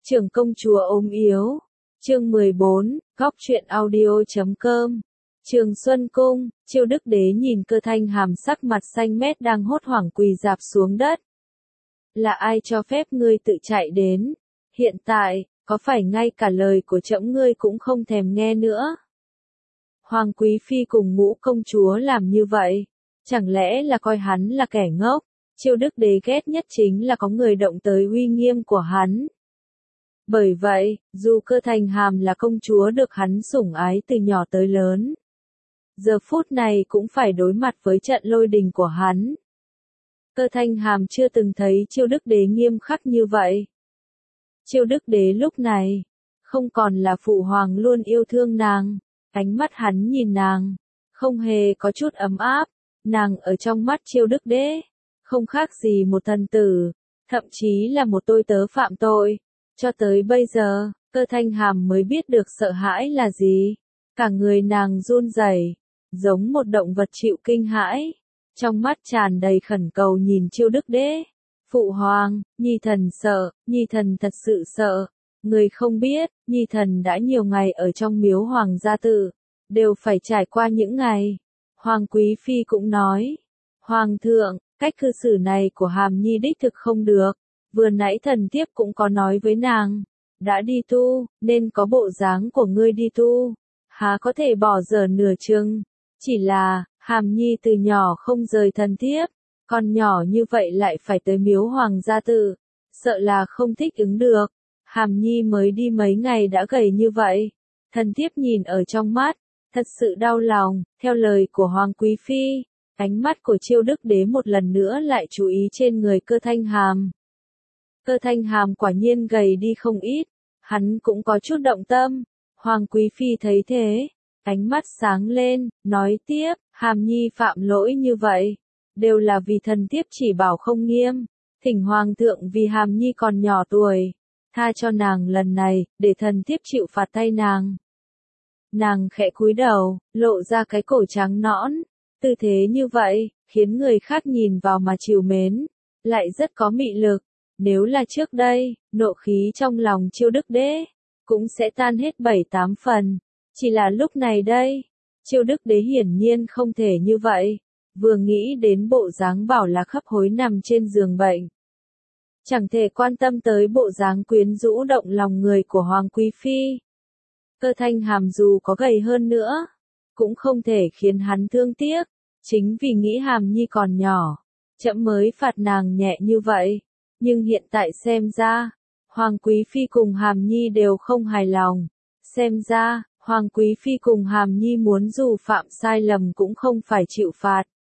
Trưởng công chúa ốm yếu. Chương 14, góc truyện audio.com. Trường Xuân Cung, Chiêu Đức Đế nhìn Cơ Thanh Hàm sắc mặt xanh mét đang hốt hoảng quỳ rạp xuống đất. Là ai cho phép ngươi tự chạy đến? Hiện tại, có phải ngay cả lời của trẫm ngươi cũng không thèm nghe nữa? Hoàng Quý Phi cùng Ngũ công chúa làm như vậy, chẳng lẽ là coi hắn là kẻ ngốc? Chiêu Đức Đế ghét nhất chính là có người động tới uy nghiêm của hắn. Bởi vậy, dù Cơ Thanh Hàm là công chúa được hắn sủng ái từ nhỏ tới lớn, giờ phút này cũng phải đối mặt với trận lôi đình của hắn. Cơ Thanh Hàm chưa từng thấy Chiêu Đức Đế nghiêm khắc như vậy. Chiêu Đức Đế lúc này, không còn là phụ hoàng luôn yêu thương nàng, ánh mắt hắn nhìn nàng, không hề có chút ấm áp, nàng ở trong mắt Chiêu Đức Đế, không khác gì một thần tử, thậm chí là một tôi tớ phạm tội. Cho tới bây giờ, Cơ Thanh Hàm mới biết được sợ hãi là gì. Cả người nàng run rẩy, giống một động vật chịu kinh hãi. Trong mắt tràn đầy khẩn cầu nhìn Chiêu Đức Đế. Phụ hoàng, Nhi thần sợ, Nhi thần thật sự sợ. Người không biết, Nhi thần đã nhiều ngày ở trong miếu hoàng gia tự, đều phải trải qua những ngày. Hoàng Quý Phi cũng nói, Hoàng thượng, cách cư xử này của Hàm Nhi đích thực không được. Vừa nãy thần thiếp cũng có nói với nàng, đã đi tu, nên có bộ dáng của ngươi đi tu, há có thể bỏ dở nửa chừng. Chỉ là, Hàm Nhi từ nhỏ không rời thần thiếp, còn nhỏ như vậy lại phải tới miếu hoàng gia tự, sợ là không thích ứng được. Hàm Nhi mới đi mấy ngày đã gầy như vậy, thần thiếp nhìn ở trong mắt, thật sự đau lòng. Theo lời của Hoàng Quý Phi, ánh mắt của Chiêu Đức Đế một lần nữa lại chú ý trên người Cơ Thanh Hàm. Cơ Thanh Hàm quả nhiên gầy đi không ít, hắn cũng có chút động tâm. Hoàng Quý Phi thấy thế, ánh mắt sáng lên, nói tiếp, Hàm Nhi phạm lỗi như vậy, đều là vì thần thiếp chỉ bảo không nghiêm, thỉnh Hoàng thượng vì Hàm Nhi còn nhỏ tuổi, tha cho nàng lần này, để thần thiếp chịu phạt thay nàng. Nàng khẽ cúi đầu, lộ ra cái cổ trắng nõn, tư thế như vậy, khiến người khác nhìn vào mà trìu mến, lại rất có mị lực. Nếu là trước đây, nộ khí trong lòng Chiêu Đức Đế cũng sẽ tan hết 7-8 phần. Chỉ là lúc này đây, Chiêu Đức Đế hiển nhiên không thể như vậy. Vừa nghĩ đến bộ dáng Bảo Lạc hấp hối nằm trên giường bệnh, chẳng thể quan tâm tới bộ dáng quyến rũ động lòng người của Hoàng Quý Phi. Cơ Thanh Hàm dù có gầy hơn nữa, cũng không thể khiến hắn thương tiếc. Chính vì nghĩ Hàm Nhi còn nhỏ, trẫm mới phạt nàng nhẹ như vậy. Nhưng hiện tại xem ra, Hoàng Quý Phi cùng Hàm Nhi đều không hài lòng. Xem ra, Hoàng Quý Phi cùng Hàm Nhi muốn dù phạm sai lầm cũng không phải chịu phạt.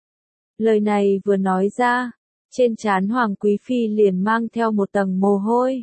Lời này vừa nói ra, trên trán Hoàng Quý Phi liền mang theo một tầng mồ hôi.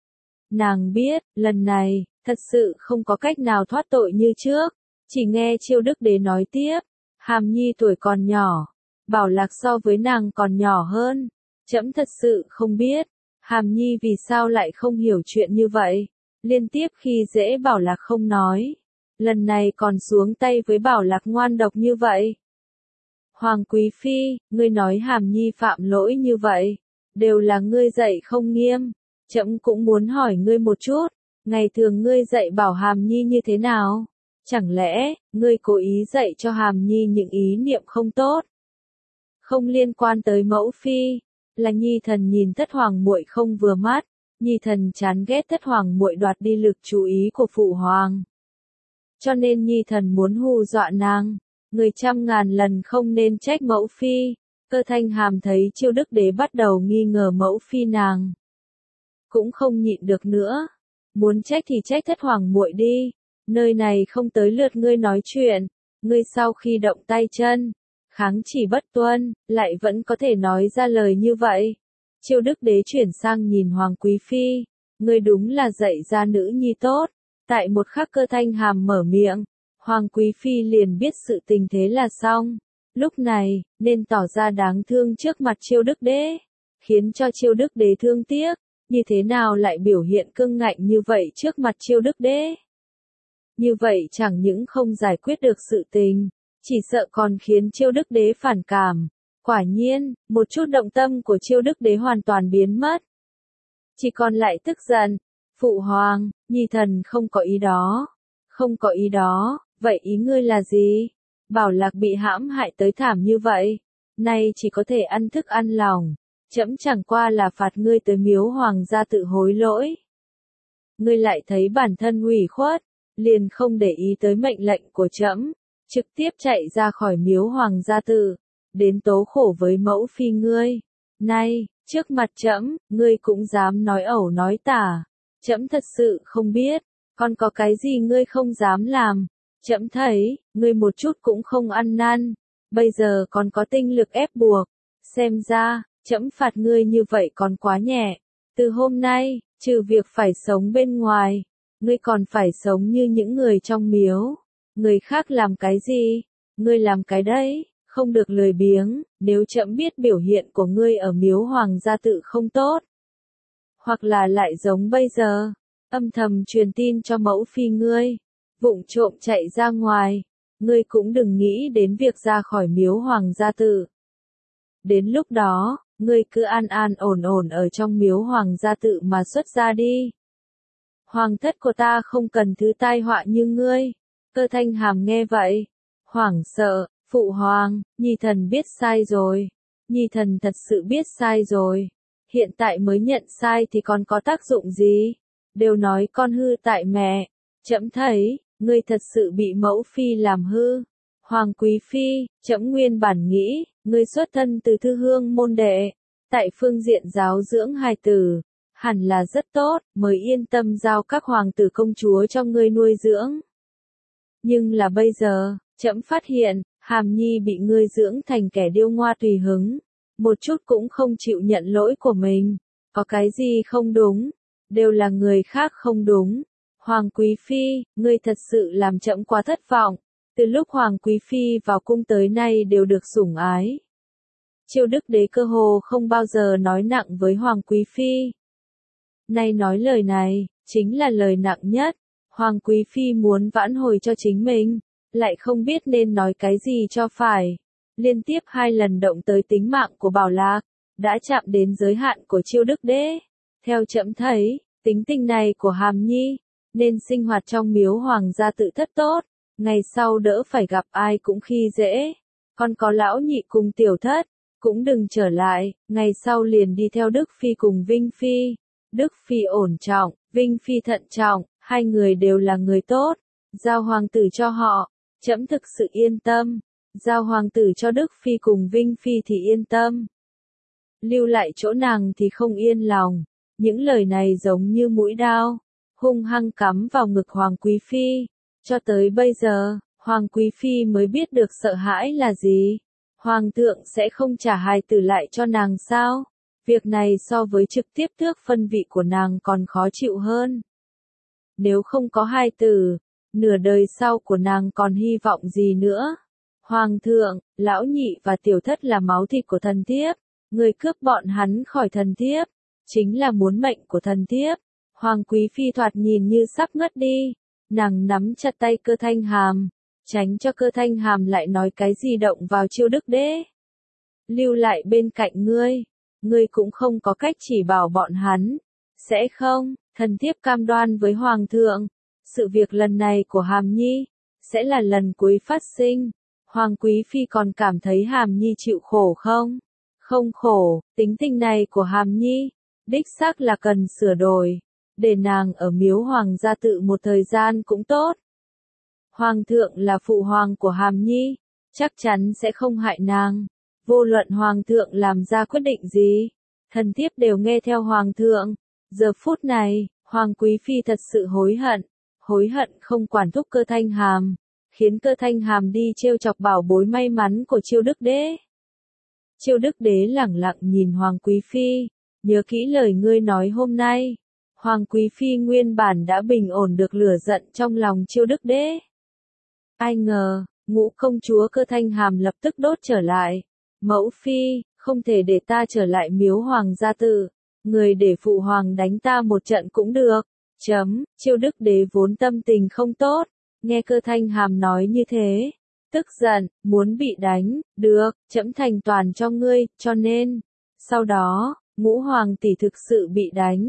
Nàng biết, lần này, thật sự không có cách nào thoát tội như trước. Chỉ nghe Chiêu Đức Đế nói tiếp, Hàm Nhi tuổi còn nhỏ, Bảo Lạc so với nàng còn nhỏ hơn. Trẫm thật sự không biết, Hàm Nhi vì sao lại không hiểu chuyện như vậy, liên tiếp khi dễ Bảo Lạc không nói, lần này còn xuống tay với Bảo Lạc ngoan độc như vậy. Hoàng Quý Phi, ngươi nói Hàm Nhi phạm lỗi như vậy, đều là ngươi dạy không nghiêm, trẫm cũng muốn hỏi ngươi một chút, ngày thường ngươi dạy bảo Hàm Nhi như thế nào? Chẳng lẽ, ngươi cố ý dạy cho Hàm Nhi những ý niệm không tốt? Không liên quan tới mẫu phi. Là Nhi thần nhìn Thất Hoàng muội không vừa mắt, Nhi thần chán ghét Thất Hoàng muội đoạt đi lực chú ý của phụ hoàng. Cho nên Nhi thần muốn hù dọa nàng, người trăm ngàn lần không nên trách mẫu phi. Cơ Thanh Hàm thấy Chiêu Đức Đế bắt đầu nghi ngờ mẫu phi nàng, cũng không nhịn được nữa, muốn trách thì trách Thất Hoàng muội đi, nơi này không tới lượt ngươi nói chuyện, ngươi sau khi động tay chân, kháng chỉ bất tuân, lại vẫn có thể nói ra lời như vậy. Chiêu Đức Đế chuyển sang nhìn Hoàng Quý Phi, ngươi đúng là dạy ra nữ nhi tốt. Tại một khắc Cơ Thanh Hàm mở miệng, Hoàng Quý Phi liền biết sự tình thế là xong. Lúc này, nên tỏ ra đáng thương trước mặt Chiêu Đức Đế, khiến cho Chiêu Đức Đế thương tiếc, như thế nào lại biểu hiện cương ngạnh như vậy trước mặt Chiêu Đức Đế. Như vậy chẳng những không giải quyết được sự tình, chỉ sợ còn khiến Chiêu Đức Đế phản cảm. Quả nhiên, một chút động tâm của Chiêu Đức Đế hoàn toàn biến mất. Chỉ còn lại tức giận, Phụ hoàng, nhi thần không có ý đó. Không có ý đó, vậy ý ngươi là gì? Bảo Lạc bị hãm hại tới thảm như vậy, nay chỉ có thể ăn thức ăn lòng. Trẫm chẳng qua là phạt ngươi tới miếu hoàng gia tự hối lỗi. Ngươi lại thấy bản thân ủy khuất, liền không để ý tới mệnh lệnh của trẫm, trực tiếp chạy ra khỏi miếu hoàng gia tự, đến tố khổ với mẫu phi ngươi. Nay, trước mặt trẫm, ngươi cũng dám nói ẩu nói tả. Trẫm thật sự không biết, còn có cái gì ngươi không dám làm. Trẫm thấy, ngươi một chút cũng không ăn năn, bây giờ còn có tinh lực ép buộc. Xem ra, trẫm phạt ngươi như vậy còn quá nhẹ. Từ hôm nay, trừ việc phải sống bên ngoài, ngươi còn phải sống như những người trong miếu. Người khác làm cái gì, ngươi làm cái đấy, không được lười biếng. Nếu trẫm biết biểu hiện của ngươi ở miếu hoàng gia tự không tốt, hoặc là lại giống bây giờ, âm thầm truyền tin cho mẫu phi ngươi, vụng trộm chạy ra ngoài, ngươi cũng đừng nghĩ đến việc ra khỏi miếu hoàng gia tự. Đến lúc đó, ngươi cứ an an ổn ổn ở trong miếu hoàng gia tự mà xuất ra đi. Hoàng thất của ta không cần thứ tai họa như ngươi. Cơ Thanh Hàm nghe vậy, hoảng sợ, phụ hoàng, nhi thần biết sai rồi. Nhi thần thật sự biết sai rồi. Hiện tại mới nhận sai thì còn có tác dụng gì? Đều nói con hư tại mẹ. Trẫm thấy, ngươi thật sự bị mẫu phi làm hư. Hoàng quý phi, trẫm nguyên bản nghĩ, ngươi xuất thân từ thư hương môn đệ, tại phương diện giáo dưỡng hài tử, hẳn là rất tốt, mới yên tâm giao các hoàng tử công chúa cho ngươi nuôi dưỡng. Nhưng là bây giờ, trẫm phát hiện, Hàm Nhi bị ngươi dưỡng thành kẻ điêu ngoa tùy hứng, một chút cũng không chịu nhận lỗi của mình. Có cái gì không đúng, đều là người khác không đúng. Hoàng quý phi, ngươi thật sự làm trẫm quá thất vọng. Từ lúc Hoàng quý phi vào cung tới nay đều được sủng ái. Chiêu Đức Đế cơ hồ không bao giờ nói nặng với Hoàng quý phi. Nay nói lời này, chính là lời nặng nhất. Hoàng quý phi muốn vãn hồi cho chính mình, lại không biết nên nói cái gì cho phải. Liên tiếp 2 lần động tới tính mạng của Bảo Lạc, đã chạm đến giới hạn của Chiêu Đức Đế. Theo trẫm thấy, tính tình này của Hàm Nhi, nên sinh hoạt trong miếu hoàng gia tự thất tốt, ngày sau đỡ phải gặp ai cũng khi dễ. Còn có lão nhị cùng tiểu thất, cũng đừng trở lại, ngày sau liền đi theo Đức Phi cùng Vinh Phi. Đức Phi ổn trọng, Vinh Phi thận trọng, 2 người đều là người tốt. Giao hoàng tử cho họ, trẫm thực sự yên tâm. Giao hoàng tử cho Đức Phi cùng Vinh Phi thì yên tâm. Lưu lại chỗ nàng thì không yên lòng. Những lời này giống như mũi đao, hung hăng cắm vào ngực Hoàng quý phi. Cho tới bây giờ, Hoàng quý phi mới biết được sợ hãi là gì. Hoàng thượng sẽ không trả hài tử lại cho nàng sao? Việc này so với trực tiếp tước phân vị của nàng còn khó chịu hơn. Nếu không có hài tử, nửa đời sau của nàng còn hy vọng gì nữa? Hoàng thượng, lão nhị và tiểu thất là máu thịt của thần thiếp, người cướp bọn hắn khỏi thần thiếp, chính là muốn mệnh của thần thiếp. Hoàng quý phi thoạt nhìn như sắp ngất đi, nàng nắm chặt tay Cơ Thanh Hàm, tránh cho Cơ Thanh Hàm lại nói cái gì động vào Chiêu Đức Đế. Lưu lại bên cạnh ngươi cũng không có cách chỉ bảo bọn hắn, sẽ không? Thần thiếp cam đoan với Hoàng thượng, sự việc lần này của Hàm Nhi, sẽ là lần cuối phát sinh. Hoàng quý phi còn cảm thấy Hàm Nhi chịu khổ không? Không khổ, tính tình này của Hàm Nhi, đích xác là cần sửa đổi, để nàng ở miếu hoàng gia tự một thời gian cũng tốt. Hoàng thượng là phụ hoàng của Hàm Nhi, chắc chắn sẽ không hại nàng. Vô luận Hoàng thượng làm ra quyết định gì, thần thiếp đều nghe theo Hoàng thượng. Giờ phút này, Hoàng quý phi thật sự hối hận không quản thúc Cơ Thanh Hàm, khiến Cơ Thanh Hàm đi trêu chọc bảo bối may mắn của Chiêu Đức Đế. Chiêu Đức Đế lẳng lặng nhìn Hoàng quý phi, nhớ kỹ lời ngươi nói hôm nay. Hoàng quý phi nguyên bản đã bình ổn được lửa giận trong lòng Chiêu Đức Đế. Ai ngờ, ngũ công chúa Cơ Thanh Hàm lập tức đốt trở lại. Mẫu phi, không thể để ta trở lại miếu hoàng gia tự, người để phụ hoàng đánh ta một trận cũng được. Chiêu Đức Đế vốn tâm tình không tốt, nghe Cơ Thanh Hàm nói như thế, tức giận, muốn bị đánh. Được, trẫm thành toàn cho ngươi, cho nên, sau đó, ngũ hoàng tỷ thực sự bị đánh.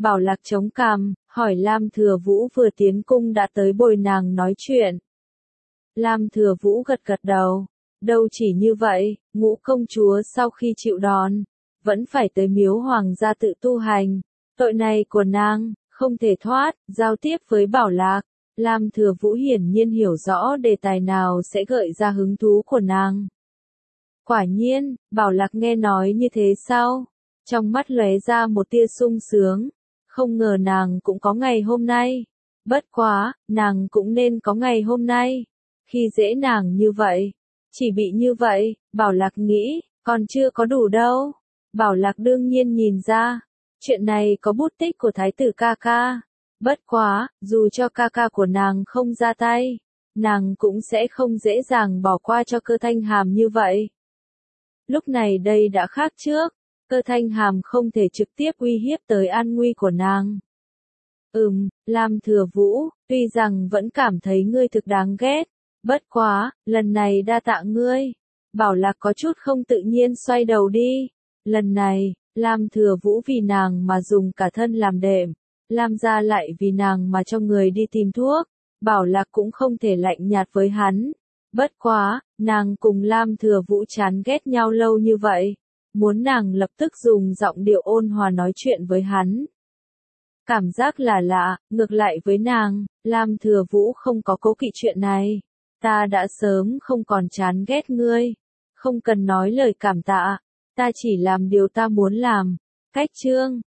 Bảo Lạc chống cằm, hỏi Lam Thừa Vũ vừa tiến cung đã tới bồi nàng nói chuyện. Lam Thừa Vũ gật gật đầu, đâu chỉ như vậy, Ngũ công chúa sau khi chịu đòn, vẫn phải tới miếu hoàng gia tự tu hành, tội này của nàng, không thể thoát, giao tiếp với Bảo Lạc. Lam Thừa Vũ hiển nhiên hiểu rõ đề tài nào sẽ gợi ra hứng thú của nàng. Quả nhiên, Bảo Lạc nghe nói như thế sau, trong mắt lóe ra một tia sung sướng, không ngờ nàng cũng có ngày hôm nay. Bất quá, nàng cũng nên có ngày hôm nay. Khi dễ nàng như vậy, chỉ bị như vậy, Bảo Lạc nghĩ, còn chưa có đủ đâu. Bảo Lạc đương nhiên nhìn ra, chuyện này có bút tích của thái tử ca ca. Bất quá, dù cho ca ca của nàng không ra tay, nàng cũng sẽ không dễ dàng bỏ qua cho Cơ Thanh Hàm như vậy. Lúc này đây đã khác trước, Cơ Thanh Hàm không thể trực tiếp uy hiếp tới an nguy của nàng. Lam Thừa Vũ, tuy rằng vẫn cảm thấy ngươi thực đáng ghét, bất quá, lần này đa tạ ngươi. Bảo Lạc có chút không tự nhiên xoay đầu đi. Lần này, Lam Thừa Vũ vì nàng mà dùng cả thân làm đệm, Lam gia lại vì nàng mà cho người đi tìm thuốc. Bảo Lạc cũng không thể lạnh nhạt với hắn. Bất quá, nàng cùng Lam Thừa Vũ chán ghét nhau lâu như vậy, muốn nàng lập tức dùng giọng điệu ôn hòa nói chuyện với hắn. Cảm giác là lạ, ngược lại với nàng, Lam Thừa Vũ không có cố kỵ chuyện này. Ta đã sớm không còn chán ghét ngươi, không cần nói lời cảm tạ, ta chỉ làm điều ta muốn làm. Cách chương